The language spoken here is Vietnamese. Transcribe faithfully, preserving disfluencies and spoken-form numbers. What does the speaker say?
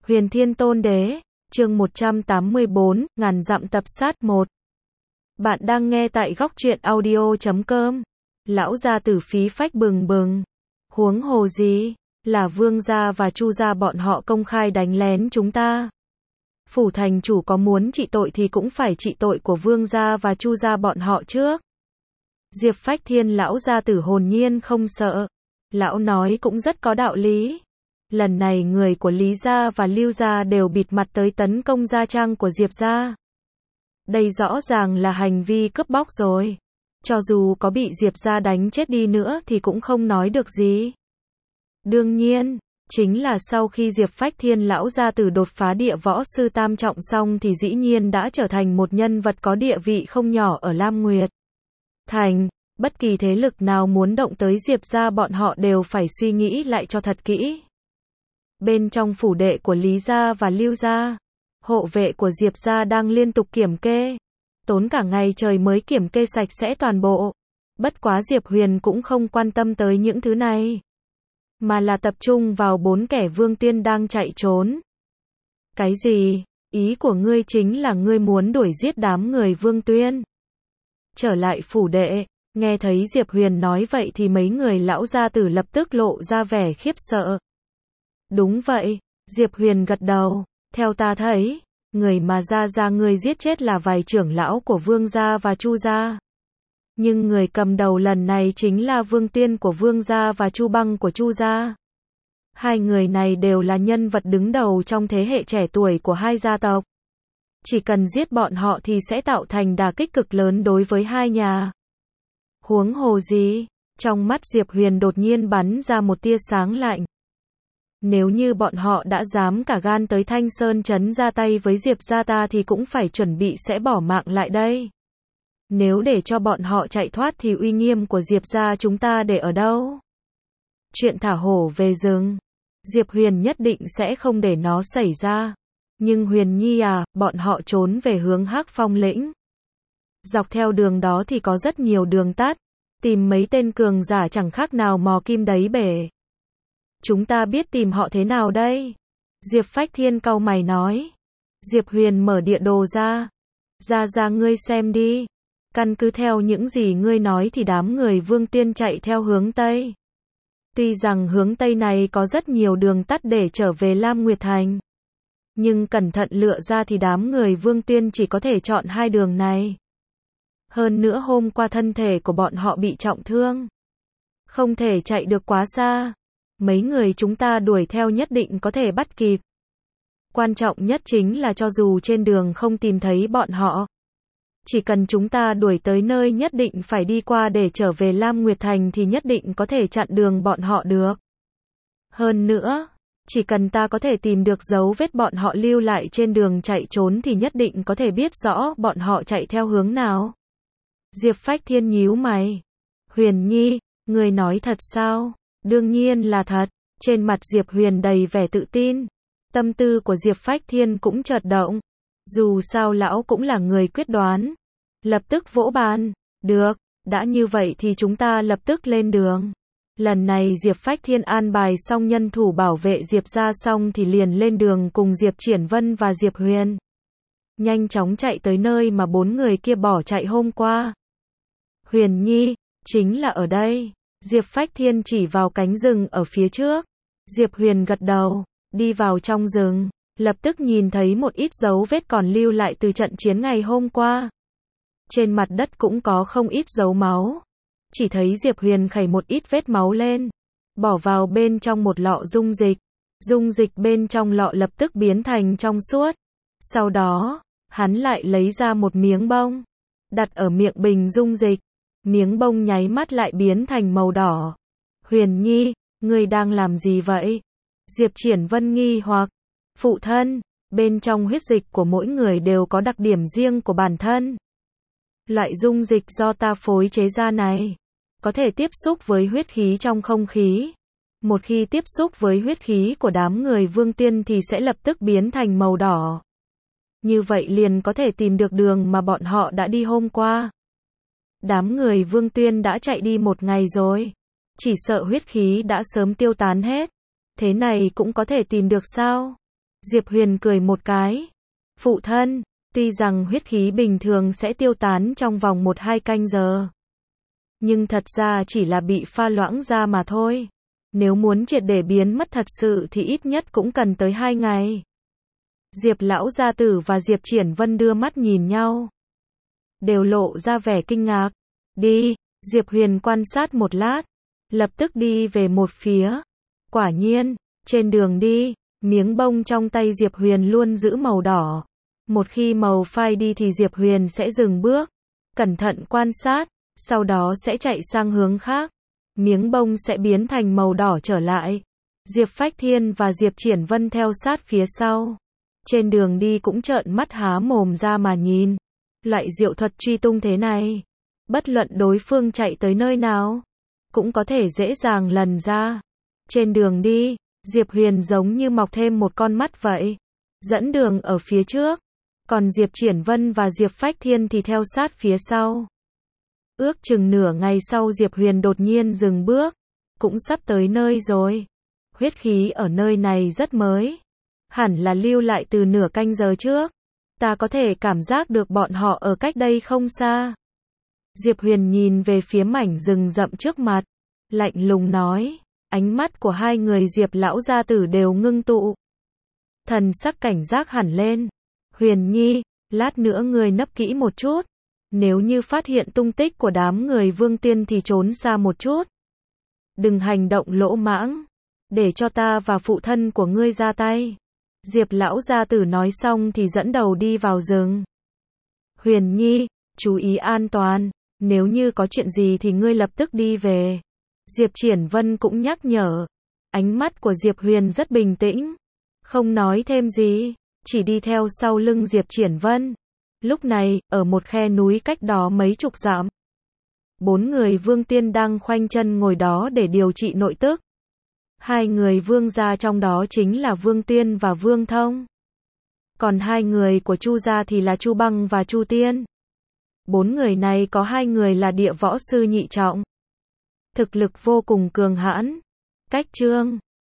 Huyền Thiên Tôn Đế, chương một trăm tám mươi bốn, ngàn dặm tập sát một. Bạn đang nghe tại góc truyện audio chấm com. Lão gia tử phí phách bừng bừng. Huống hồ gì, là Vương gia và Chu gia bọn họ công khai đánh lén chúng ta. Phủ thành chủ có muốn trị tội thì cũng phải trị tội của Vương gia và Chu gia bọn họ trước. Diệp Phách Thiên lão gia tử hồn nhiên không sợ. Lão nói cũng rất có đạo lý. Lần này người của Lý gia và Lưu gia đều bịt mặt tới tấn công gia trang của Diệp gia. Đây rõ ràng là hành vi cướp bóc rồi. Cho dù có bị Diệp gia đánh chết đi nữa thì cũng không nói được gì. Đương nhiên, chính là sau khi Diệp Phách Thiên lão gia tử đột phá địa võ sư tam trọng xong thì dĩ nhiên đã trở thành một nhân vật có địa vị không nhỏ ở Lam Nguyệt Thành. Bất kỳ thế lực nào muốn động tới Diệp gia bọn họ đều phải suy nghĩ lại cho thật kỹ. Bên trong phủ đệ của Lý gia và Lưu gia, hộ vệ của Diệp gia đang liên tục kiểm kê. Tốn cả ngày trời mới kiểm kê sạch sẽ toàn bộ. Bất quá Diệp Huyền cũng không quan tâm tới những thứ này, mà là tập trung vào bốn kẻ Vương Tiên đang chạy trốn. Cái gì? Ý của ngươi chính là ngươi muốn đuổi giết đám người Vương Tuyên? Trở lại phủ đệ, nghe thấy Diệp Huyền nói vậy thì mấy người lão gia tử lập tức lộ ra vẻ khiếp sợ. Đúng vậy, Diệp Huyền gật đầu, theo ta thấy, người mà gia gia ngươi giết chết là vài trưởng lão của Vương gia và Chu gia. Nhưng người cầm đầu lần này chính là Vương Tiên của Vương gia và Chu Băng của Chu gia. Hai người này đều là nhân vật đứng đầu trong thế hệ trẻ tuổi của hai gia tộc. Chỉ cần giết bọn họ thì sẽ tạo thành đả kích cực lớn đối với hai nhà. Huống hồ gì? Trong mắt Diệp Huyền đột nhiên bắn ra một tia sáng lạnh. Nếu như bọn họ đã dám cả gan tới Thanh Sơn trấn ra tay với Diệp gia ta thì cũng phải chuẩn bị sẽ bỏ mạng lại đây. Nếu để cho bọn họ chạy thoát thì uy nghiêm của Diệp gia chúng ta để ở đâu? Chuyện thả hổ về rừng, Diệp Huyền nhất định sẽ không để nó xảy ra. Nhưng Huyền Nhi à, bọn họ trốn về hướng Hắc Phong lĩnh. Dọc theo đường đó thì có rất nhiều đường tắt, tìm mấy tên cường giả chẳng khác nào mò kim đáy bể. Chúng ta biết tìm họ thế nào đây? Diệp Phách Thiên cau mày nói. Diệp Huyền mở địa đồ ra. Ra ra ngươi xem đi. Căn cứ theo những gì ngươi nói thì đám người Vương Tiên chạy theo hướng Tây. Tuy rằng hướng Tây này có rất nhiều đường tắt để trở về Lam Nguyệt Thành. Nhưng cẩn thận lựa ra thì đám người Vương Tiên chỉ có thể chọn hai đường này. Hơn nữa hôm qua thân thể của bọn họ bị trọng thương. Không thể chạy được quá xa. Mấy người chúng ta đuổi theo nhất định có thể bắt kịp. Quan trọng nhất chính là cho dù trên đường không tìm thấy bọn họ, chỉ cần chúng ta đuổi tới nơi nhất định phải đi qua để trở về Lam Nguyệt Thành thì nhất định có thể chặn đường bọn họ được. Hơn nữa, chỉ cần ta có thể tìm được dấu vết bọn họ lưu lại trên đường chạy trốn thì nhất định có thể biết rõ bọn họ chạy theo hướng nào. Diệp Phách Thiên nhíu mày. Huyền Nhi, người nói thật sao? Đương nhiên là thật. Trên mặt Diệp Huyền đầy vẻ tự tin. Tâm tư của Diệp Phách Thiên cũng chợt động. Dù sao lão cũng là người quyết đoán. Lập tức vỗ bàn. Được, đã như vậy thì chúng ta lập tức lên đường. Lần này Diệp Phách Thiên an bài xong nhân thủ bảo vệ Diệp gia xong thì liền lên đường cùng Diệp Triển Vân và Diệp Huyền. Nhanh chóng chạy tới nơi mà bốn người kia bỏ chạy hôm qua. Huyền Nhi, chính là ở đây. Diệp Phách Thiên chỉ vào cánh rừng ở phía trước. Diệp Huyền gật đầu, đi vào trong rừng, lập tức nhìn thấy một ít dấu vết còn lưu lại từ trận chiến ngày hôm qua. Trên mặt đất cũng có không ít dấu máu. Chỉ thấy Diệp Huyền khẩy một ít vết máu lên, bỏ vào bên trong một lọ dung dịch. Dung dịch bên trong lọ lập tức biến thành trong suốt. Sau đó, hắn lại lấy ra một miếng bông, đặt ở miệng bình dung dịch. Miếng bông nháy mắt lại biến thành màu đỏ. Huyền Nhi, ngươi đang làm gì vậy? Diệp Triển Vân nghi hoặc. Phụ thân, bên trong huyết dịch của mỗi người đều có đặc điểm riêng của bản thân. Loại dung dịch do ta phối chế ra này, có thể tiếp xúc với huyết khí trong không khí. Một khi tiếp xúc với huyết khí của đám người Vương Tiên thì sẽ lập tức biến thành màu đỏ. Như vậy liền có thể tìm được đường mà bọn họ đã đi hôm qua. Đám người Vương Tuyên đã chạy đi một ngày rồi. Chỉ sợ huyết khí đã sớm tiêu tán hết. Thế này cũng có thể tìm được sao? Diệp Huyền cười một cái. Phụ thân, tuy rằng huyết khí bình thường sẽ tiêu tán trong vòng một hai canh giờ. Nhưng thật ra chỉ là bị pha loãng ra mà thôi. Nếu muốn triệt để biến mất thật sự thì ít nhất cũng cần tới hai ngày. Diệp lão gia tử và Diệp Triển Vân đưa mắt nhìn nhau. Đều lộ ra vẻ kinh ngạc. Đi, Diệp Huyền quan sát một lát. Lập tức đi về một phía. Quả nhiên, trên đường đi, miếng bông trong tay Diệp Huyền luôn giữ màu đỏ. Một khi màu phai đi thì Diệp Huyền sẽ dừng bước. Cẩn thận quan sát, sau đó sẽ chạy sang hướng khác. Miếng bông sẽ biến thành màu đỏ trở lại. Diệp Phách Thiên và Diệp Triển Vân theo sát phía sau. Trên đường đi cũng trợn mắt há mồm ra mà nhìn. Loại diệu thuật truy tung thế này, bất luận đối phương chạy tới nơi nào, cũng có thể dễ dàng lần ra. Trên đường đi, Diệp Huyền giống như mọc thêm một con mắt vậy, dẫn đường ở phía trước, còn Diệp Triển Vân và Diệp Phách Thiên thì theo sát phía sau. Ước chừng nửa ngày sau Diệp Huyền đột nhiên dừng bước, cũng sắp tới nơi rồi. Huyết khí ở nơi này rất mới, hẳn là lưu lại từ nửa canh giờ trước. Ta có thể cảm giác được bọn họ ở cách đây không xa. Diệp Huyền nhìn về phía mảnh rừng rậm trước mặt, lạnh lùng nói. Ánh mắt của hai người Diệp lão gia tử đều ngưng tụ. Thần sắc cảnh giác hẳn lên. Huyền Nhi, lát nữa ngươi nấp kỹ một chút. Nếu như phát hiện tung tích của đám người Vương Tiên thì trốn xa một chút. Đừng hành động lỗ mãng. Để cho ta và phụ thân của ngươi ra tay. Diệp lão gia tử nói xong thì dẫn đầu đi vào rừng. Huyền Nhi, chú ý an toàn. Nếu như có chuyện gì thì ngươi lập tức đi về. Diệp Triển Vân cũng nhắc nhở. Ánh mắt của Diệp Huyền rất bình tĩnh. Không nói thêm gì. Chỉ đi theo sau lưng Diệp Triển Vân. Lúc này, ở một khe núi cách đó mấy chục dặm. Bốn người Vương Tiên đang khoanh chân ngồi đó để điều trị nội tức. Hai người Vương gia trong đó chính là Vương Tiên và Vương Thông. Còn hai người của Chu gia thì là Chu Băng và Chu Tiên. Bốn người này có hai người là địa võ sư nhị trọng. Thực lực vô cùng cường hãn. Cách chương